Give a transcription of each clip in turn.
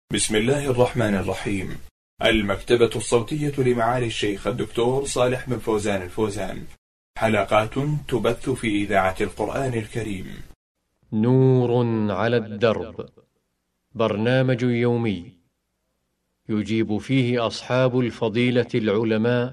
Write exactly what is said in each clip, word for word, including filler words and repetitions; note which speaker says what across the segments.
Speaker 1: بسم الله الرحمن الرحيم. المكتبة الصوتية لمعالي الشيخ الدكتور صالح بن فوزان الفوزان، حلقات تبث في إذاعة القرآن الكريم.
Speaker 2: نور على الدرب، برنامج يومي يجيب فيه أصحاب الفضيلة العلماء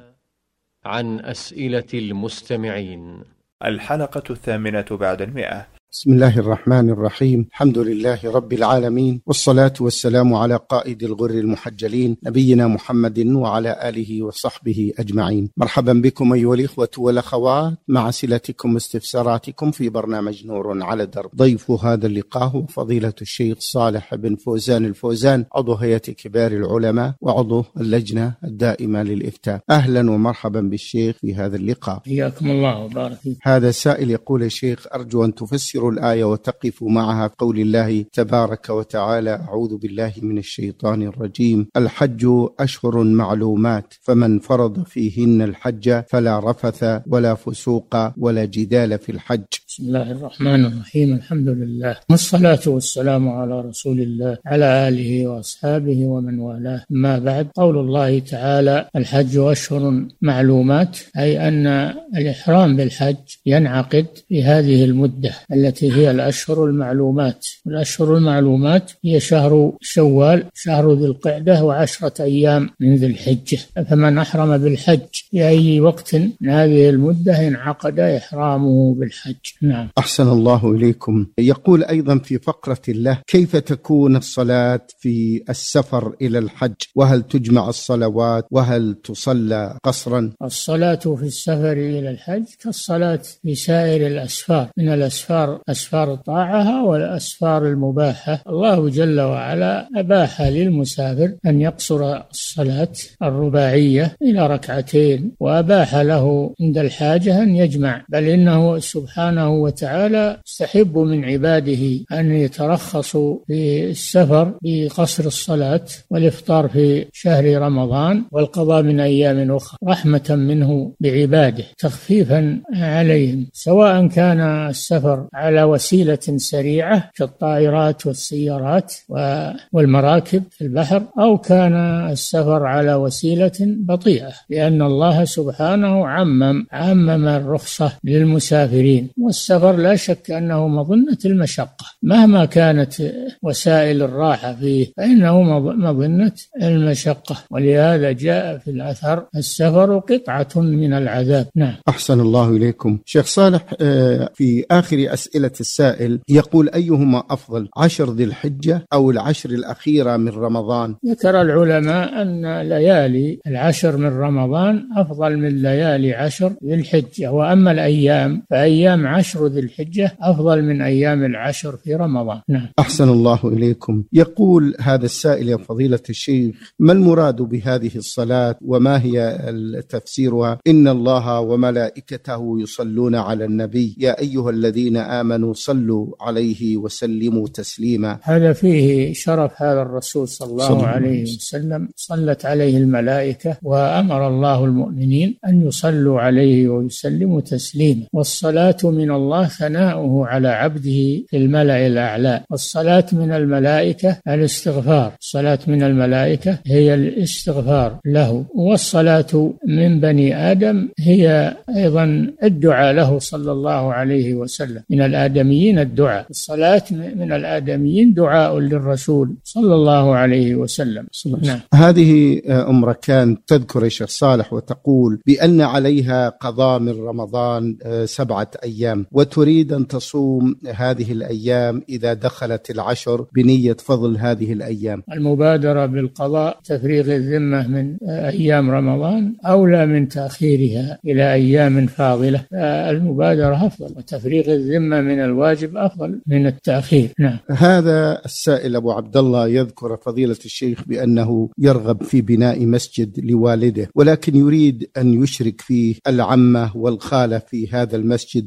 Speaker 2: عن أسئلة المستمعين.
Speaker 1: الحلقة الثامنة بعد المئة.
Speaker 3: بسم الله الرحمن الرحيم. الحمد لله رب العالمين، والصلاة والسلام على قائد الغر المحجلين نبينا محمد وعلى آله وصحبه أجمعين. مرحبا بكم أيها الإخوة والأخوات مع أسئلتكم واستفساراتكم في برنامج نور على الدرب. ضيف هذا اللقاء هو فضيلة الشيخ صالح بن فوزان الفوزان، عضو هيئة كبار العلماء وعضو اللجنة الدائمة للإفتاء. أهلا ومرحبا بالشيخ في هذا اللقاء.
Speaker 4: حياكم الله وبارك فيك.
Speaker 3: هذا سائل يقول: يا شيخ، أرجو أن تفسر الآية وتقف معها قول الله تبارك وتعالى: أعوذ بالله من الشيطان الرجيم، الحج أشهر معلومات، فمن فرض فيهن الحج فلا رفث ولا فسوق ولا جدال في الحج.
Speaker 4: بسم الله الرحمن الرحيم. الحمد لله والصلاة والسلام على رسول الله على آله وأصحابه ومن والاه. ما بعد، قول الله تعالى الحج أشهر معلومات، أي أن الإحرام بالحج ينعقد في هذه المدة التي هي الأشهر المعلومات. الأشهر المعلومات هي شهر شوال، شهر ذي القعدة، وعشرة أيام من ذي الحجة. فمن أحرم بالحج في أي وقت من هذه المدة انعقد إحرامه بالحج. نعم.
Speaker 3: أحسن الله إليكم. يقول أيضا في فقرة له: كيف تكون الصلاة في السفر إلى الحج؟ وهل تجمع الصلوات؟ وهل تصلى قصرا؟
Speaker 4: الصلاة في السفر إلى الحج كالصلاة في سائر الأسفار، من الأسفار أسفار الطاعة والأسفار المباحة. الله جل وعلا أباح للمسافر أن يقصر الصلاة الرباعية إلى ركعتين، وأباح له عند الحاجة أن يجمع، بل إنه سبحانه وتعالى يستحب من عباده أن يترخصوا في السفر بقصر الصلاة والإفطار في شهر رمضان والقضاء من أيام أخرى، رحمة منه بعباده، تخفيفا عليهم، سواء كان السفر على وسيلة سريعة كالطائرات والسيارات والمراكب في البحر، أو كان السفر على وسيلة بطيئة، لأن الله سبحانه عمم عمم الرخصة للمسافرين. والسفر لا شك أنه مظنة المشقة، مهما كانت وسائل الراحة فيه فإنه مظنة المشقة، ولهذا جاء في الأثر: السفر قطعة من العذاب. نعم.
Speaker 3: أحسن الله إليكم. شيخ صالح، في آخر أسئلة السائل يقول: أيهما أفضل، عشر ذي الحجة أو العشر الأخيرة من رمضان؟
Speaker 4: ذكر العلماء أن ليالي العشر من رمضان أفضل من ليالي عشر ذي الحجة، وأما الأيام فأيام عشر ذي الحجة أفضل من أيام العشر في رمضان. نعم.
Speaker 3: أحسن الله إليكم. يقول هذا السائل: يا فضيلة الشيخ، ما المراد بهذه الصلاة وما هي تفسيرها؟ إن الله وملائكته يصلون على النبي يا أيها الذين آمنوا صلوا عليه وسلموا تسليما.
Speaker 4: هذا فيه شرف هذا الرسول صلى الله صلى عليه وسلم، صلت عليه الملائكة، وأمر الله المؤمنين أن يصلوا عليه ويسلموا تسليما. والصلاة من الله ثناؤه على عبده في الملأ الأعلى. والصلاة من الملائكة الاستغفار، الصلاة من الملائكة هي الاستغفار له. والصلاة من بني آدم هي أيضا الدعاء له صلى الله عليه وسلم. من الآدميين الدعاء، الصلاة من الآدميين دعاء للرسول صلى الله عليه وسلم. نعم.
Speaker 3: هذه أم ركان تذكر يا شيخ صالح وتقول بأن عليها قضاء من رمضان سبعة أيام، وتريد أن تصوم هذه الأيام إذا دخلت العشر بنية فضل هذه الأيام.
Speaker 4: المبادرة بالقضاء تفريغ الذمة من أيام رمضان أولى من تأخيرها إلى أيام فاضلة، المبادرة أفضل، وتفريغ الذمة من الواجب أفضل من التأخير. نعم.
Speaker 3: هذا السائل أبو عبد الله يذكر فضيلة الشيخ بأنه يرغب في بناء مسجد لوالده، ولكن يريد أن يشرك فيه العمة والخالة في هذا المسجد بنية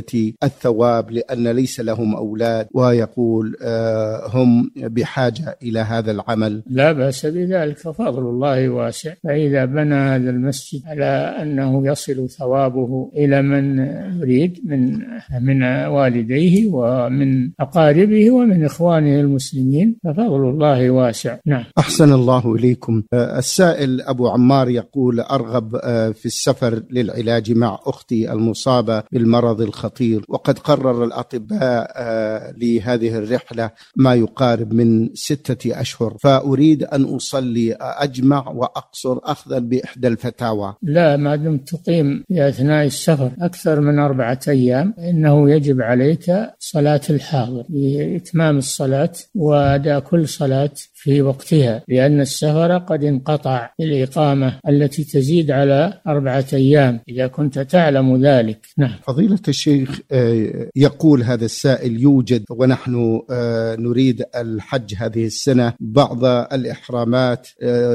Speaker 3: الثواب لأن ليس لهم أولاد، ويقول هم بحاجة إلى هذا العمل؟
Speaker 4: لا بأس بذلك، فضل الله واسع. فإذا بنى هذا المسجد على أنه يصل ثوابه إلى من يريد من من والديه ومن أقاربه ومن إخوانه المسلمين، ففضل الله واسع. نعم.
Speaker 3: أحسن الله إليكم. السائل أبو عمار يقول: أرغب في السفر للعلاج مع أختي المصابة بالمرض الخطير، وقد قرر الأطباء لهذه الرحلة ما يقارب من ستة أشهر، فأريد أن أصلي أجمع وأقصر أخذا بإحدى الفتاوى.
Speaker 4: لا، ما دمت تقيم في أثناء السفر أكثر من أربعة أيام إنه يجب عليك صلاة الحاضر بإتمام الصلاة وأداء كل صلاة في وقتها، لأن السفر قد انقطع الإقامة التي تزيد على أربعة أيام إذا كنت تعلم ذلك. نعم.
Speaker 3: فضيلة الشيخ، يقول هذا السائل: يوجد ونحن نريد الحج هذه السنة بعض الإحرامات،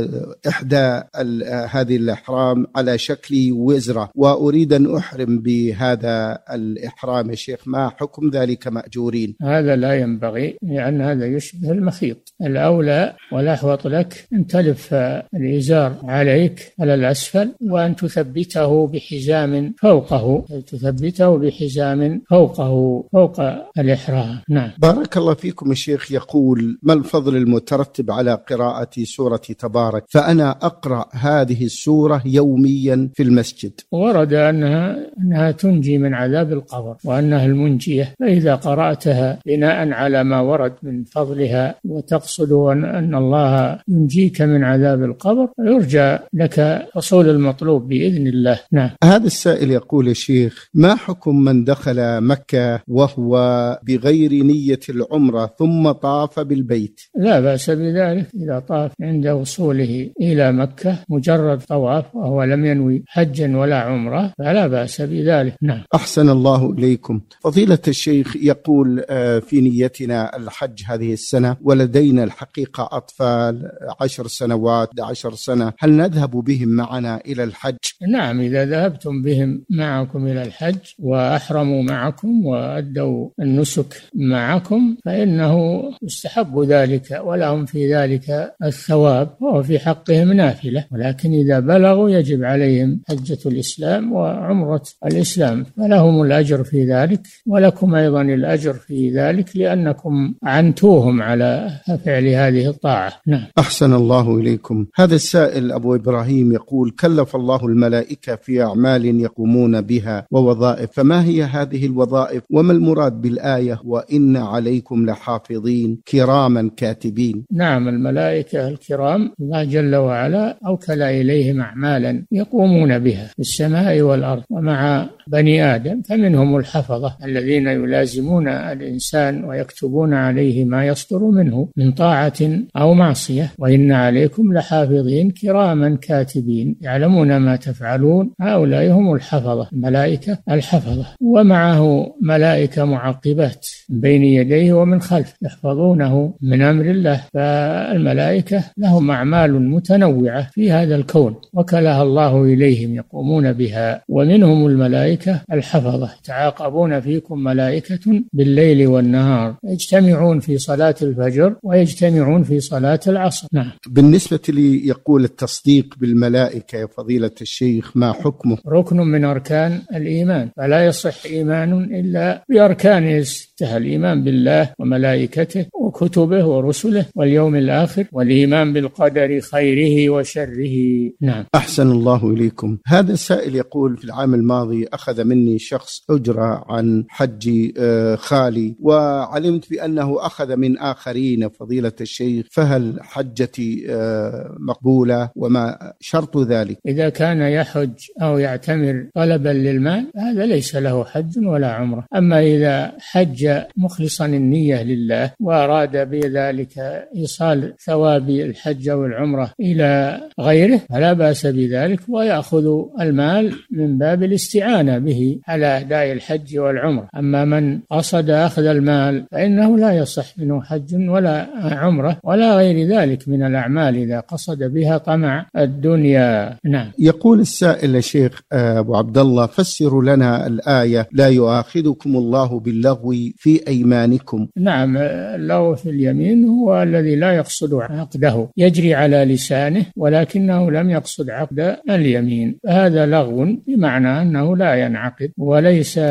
Speaker 3: إحدى هذه الإحرام على شكل وزرة، وأريد أن أحرم بهذا الإحرام يا شيخ، ما حكم ذلك مأجورين؟
Speaker 4: هذا لا ينبغي، لأن هذا يشبه المخيط. الأولى والأحوط لك أن تلف الإزار عليك على الأسفل وأن تثبته بحزام فوقه تثبته بحزام فوقه فوق الإحرام. نعم.
Speaker 3: بارك الله فيكم. الشيخ يقول: ما الفضل المترتب على قراءة سورة تبارك؟ فأنا أقرأ هذه السورة يوميا في المسجد.
Speaker 4: ورد أنها أنها تنجي من عذاب القبر وأنها المنجية، فإذا قرأتها بناء على ما ورد من فضلها وتقصد أن الله ينجيك من عذاب القبر، يرجى لك حصول المطلوب بإذن الله. نعم.
Speaker 3: هذا السائل يقول: يا شيخ، ما حكم من دخل مكة وهو بغير نية العمرة ثم طاف بالبيت؟
Speaker 4: لا بأس بذلك، إذا طاف عند وصوله إلى مكة مجرد طواف وهو لم ينوي حجا ولا عمرة فلا بأس بذلك. نعم.
Speaker 3: أحسن الله إليكم. فضيلة الشيخ يقول: في نيتنا الحج هذه السنة ولدينا الحقيقة أطفال عشر سنوات عشر سنة، هل نذهب بهم معنا إلى الحج؟
Speaker 4: نعم، إذا ذهبتم بهم معكم إلى الحج وأحرموا معكم وأدوا النسك معكم فإنه يستحب ذلك ولهم في ذلك الثواب، وهو في حقهم نافلة. ولكن إذا بلغوا يجب عليهم حجة الإسلام وعمرة الإسلام، فلهم الأجر في ذلك ولكم أيضا الأجر في ذلك، لأنكم عنتوهم على فعل هذه الطاعة. نعم.
Speaker 3: أحسن الله إليكم. هذا السائل أبو إبراهيم يقول: كلف الله الملائكة في أعمال يقومون بها ووظائف، فما هي هذه الوظائف وما المراد بالآية وإن عليكم لحافظين كراما كاتبين؟
Speaker 4: نعم، الملائكة الكرام الله جل وعلا أوكل إليهم أعمالا يقومون بها في السماء والأرض ومع بني آدم، فمنهم الحفظة الذين يلازمون الإنسان ويكتبون عليه ما يصدر منه من طاعة أو معصية، وإن عليكم لحافظين كراما كاتبين يعلمون ما تفعلون، هؤلاء هم الحفظة، الملائكة الحفظة. ومعه ملائكة معقبات بين يديه ومن خلفه يحفظونه من أمر الله. فالملائكة لهم أعمال متنوعة في هذا الكون وكلها الله إليهم يقومون بها، ومنهم الملائكة الحفظة يتعاقبون فيكم ملائكة بالليل والنهار يجتمعون في صلاة الفجر ويجتمعون في صلاة العصر. نعم.
Speaker 3: بالنسبة لي يقول: التصديق بالملائكة يا فضيلة الشيخ ما حكمه؟
Speaker 4: ركن من أركان الإيمان، فلا يصح إيمان إلا بأركانه الستة: الإيمان بالله وملائكته وكتبه ورسله واليوم الآخر والإيمان بالقدر خيره وشره. نعم.
Speaker 3: أحسن الله إليكم. هذا السائل يقول: في العام الماضي أخذ مني شخص أجرة عن حج خالي، وعلمت بأنه أخذ من آخرين فضيلة الشيخ، فهل حجتي مقبولة وما شرط ذلك؟
Speaker 4: إذا كان يحج أو يعتمر طلبا للمال هذا ليس له حج ولا عمرة. أما إذا حج مخلصا النية لله وأراد بذلك إيصال ثواب الحج والعمرة إلى غيره فلا بأس بذلك، ويأخذ المال من باب الاستعانة به على أداء الحج والعمرة. أما من قصد أخذ المال فإنه لا يصح منه حج ولا عمرة ولا غير ذلك من الأعمال إذا قصد بها طمع الدنيا. نعم.
Speaker 3: يقول يقول السائل يا شيخ أبو عبد الله: فسروا لنا الآية لا يؤاخذكم الله باللغو في أيمانكم.
Speaker 4: نعم، اللغو في اليمين هو الذي لا يقصد عقده، يجري على لسانه ولكنه لم يقصد عقد اليمين، هذا لغو بمعنى أنه لا ينعقد وليس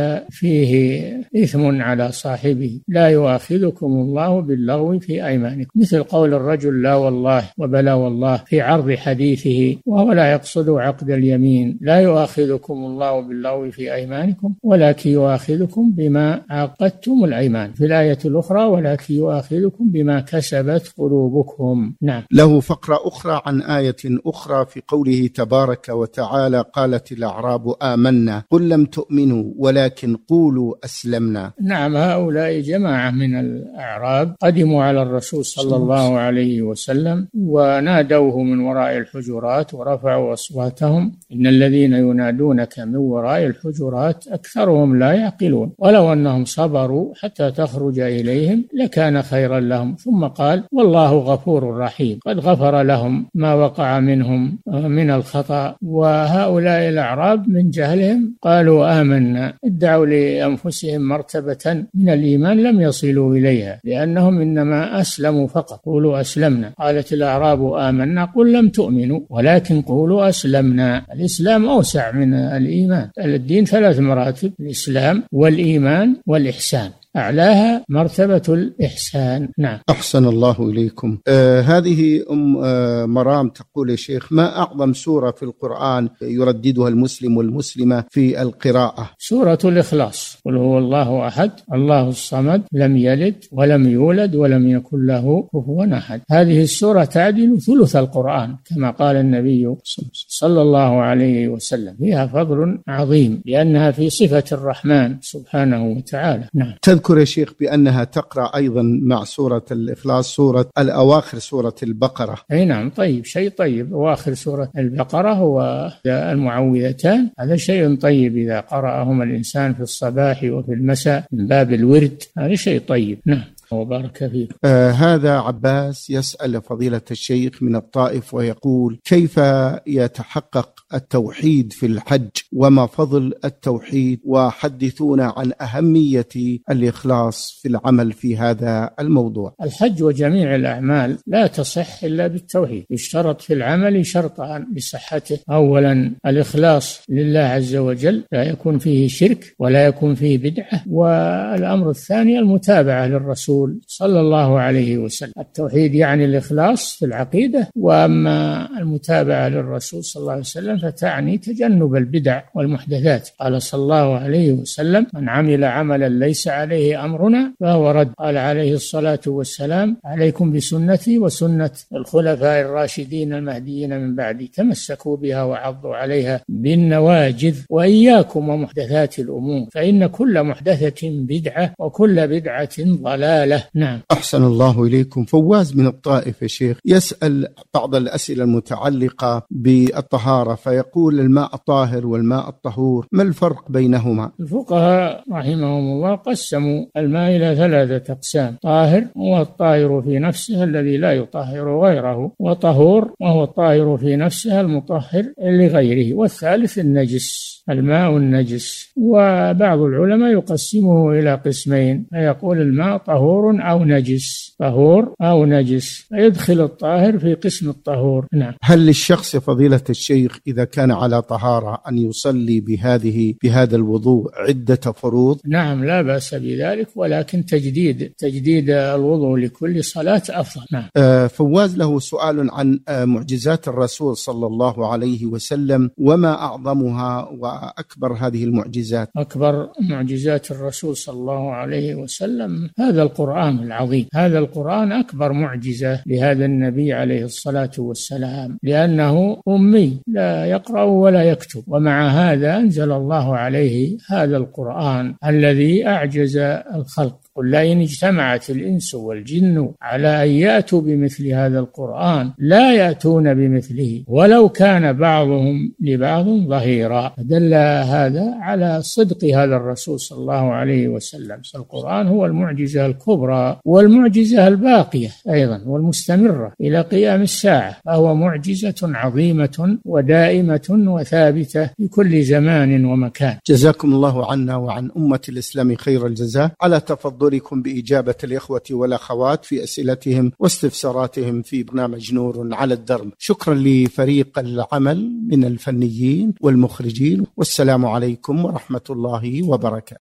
Speaker 4: فيه إثم على صاحبه. لا يؤاخذكم الله باللغو في أيمانكم، مثل قول الرجل لا والله وبلا والله في عرض حديثه وهو لا يقصد عقد اليمين. لا يؤاخذكم الله باللغو في أيمانكم ولكن يؤاخذكم بما عقدتم الأيمان، في الآية الأخرى ولكن يؤاخذكم بما كسبت قلوبكم. نعم.
Speaker 3: له فقرة أخرى عن آية أخرى في قوله تبارك وتعالى: قالت الأعراب آمنا قل لم تؤمنوا ولكن قولوا أسلمنا.
Speaker 4: نعم، هؤلاء جماعة من الأعراب قدموا على الرسول صلى الله عليه وسلم ونادوه من وراء الحجرات ورفعوا أصواتهم. إن الذين ينادونك من وراء الحجرات أكثرهم لا يعقلون، ولو أنهم صبروا حتى تخرج إليهم لكان خيرا لهم. ثم قال: والله غفور رحيم، قد غفر لهم ما وقع منهم من الخطأ. وهؤلاء الأعراب من جهلهم قالوا آمنا، ادعوا لأنفسهم مرتبة من الإيمان لم يصلوا إليها، لأنهم إنما أسلموا فقط. قولوا أسلمنا. قالت الأعراب آمنا قل لم تؤمنوا ولكن قولوا أسلمنا. الإسلام أوسع من الإيمان، الدين ثلاث مراتب: الإسلام والإيمان والإحسان، أعلاها مرتبة الإحسان. نعم.
Speaker 3: أحسن الله إليكم. آه هذه أم آه مرام تقول: يا شيخ، ما أعظم سورة في القرآن يرددها المسلم والمسلمة في القراءة؟
Speaker 4: سورة الإخلاص: قل هو الله أحد الله الصمد لم يلد ولم يولد ولم يكن له كفوا أحد. هذه السورة تعدل ثلث القرآن كما قال النبي صلى الله عليه وسلم، فيها فضل عظيم لأنها في صفة الرحمن سبحانه وتعالى. نعم.
Speaker 3: تذكر يا شيخ بأنها تقرأ أيضا مع سورة الإخلاص سورة الأواخر سورة البقرة.
Speaker 4: أي نعم. طيب، شيء طيب. أواخر سورة البقرة هو المعوذتان، هذا شيء طيب إذا قرأهما الإنسان في الصباح وفي المساء من باب الورد، هذا شيء طيب. نعم. وبارك فيك.
Speaker 3: آه هذا عباس يسأل فضيلة الشيخ من الطائف ويقول: كيف يتحقق التوحيد في الحج وما فضل التوحيد، وحدثونا عن أهمية الإخلاص في العمل في هذا الموضوع.
Speaker 4: الحج وجميع الأعمال لا تصح إلا بالتوحيد، يشترط في العمل شرطان لصحته: أولا الإخلاص لله عز وجل، لا يكون فيه شرك ولا يكون فيه بدعة، والأمر الثاني المتابعة للرسول صلى الله عليه وسلم. التوحيد يعني الإخلاص في العقيدة، وأما المتابعة للرسول صلى الله عليه وسلم فتعني تجنب البدع والمحدثات. قال صلى الله عليه وسلم: من عمل عملا ليس عليه أمرنا فهو رد. قال عليه الصلاة والسلام: عليكم بسنتي وسنة الخلفاء الراشدين المهديين من بعدي، تمسكوا بها وعضوا عليها بالنواجذ، وإياكم ومحدثات الأمور فإن كل محدثة بدعة وكل بدعة ضلالة. نعم.
Speaker 3: أحسن الله إليكم. فواز من الطائف يا شيخ يسأل بعض الأسئلة المتعلقة بالطهارة، فيقول: الماء الطاهر والماء الطهور ما الفرق بينهما؟
Speaker 4: الفقهاء رحمهم الله قسموا الماء إلى ثلاثة أقسام: طاهر وهو الطاهر في نفسه الذي لا يطهر غيره، وطهور وهو الطاهر في نفسه المطهر لغيره، والثالث النجس، الماء النجس. وبعض العلماء يقسمه إلى قسمين، فيقول الماء طهور أو نجس، طهور أو نجس، فيدخل الطاهر في قسم الطهور. نعم.
Speaker 3: هل للشخص فضيلة الشيخ إذا كان على طهارة أن يصلي بهذه بهذا الوضوء عدة فروض؟
Speaker 4: نعم، لا بأس بذلك، ولكن تجديد تجديد الوضوء لكل صلاة أفضل. نعم.
Speaker 3: آه فواز له سؤال عن آه معجزات الرسول صلى الله عليه وسلم، وما أعظمها وأكبر هذه المعجزات؟
Speaker 4: أكبر معجزات الرسول صلى الله عليه وسلم هذا القرآن العظيم. هذا القرآن أكبر معجزة لهذا النبي عليه الصلاة والسلام، لأنه أمي لا يقرأ ولا يكتب، ومع هذا أنزل الله عليه هذا القرآن الذي أعجز الخلق. قل لئن اجتمعت الإنس والجن على أن يأتوا بمثل هذا القرآن لا يأتون بمثله ولو كان بعضهم لبعض ظهيرا. دل هذا على صدق هذا الرسول صلى الله عليه وسلم. القرآن هو المعجزة الكبرى والمعجزة الباقية أيضا والمستمرة إلى قيام الساعة، فهو معجزة عظيمة ودائمة وثابتة في كل زمان ومكان.
Speaker 3: جزاكم الله عنا وعن أمة الإسلام خير الجزاء على تفضلكم بإجابة الإخوة والأخوات في أسئلتهم واستفساراتهم في برنامج نور على الدرب. شكرا لفريق العمل من الفنيين والمخرجين، والسلام عليكم ورحمة الله وبركاته.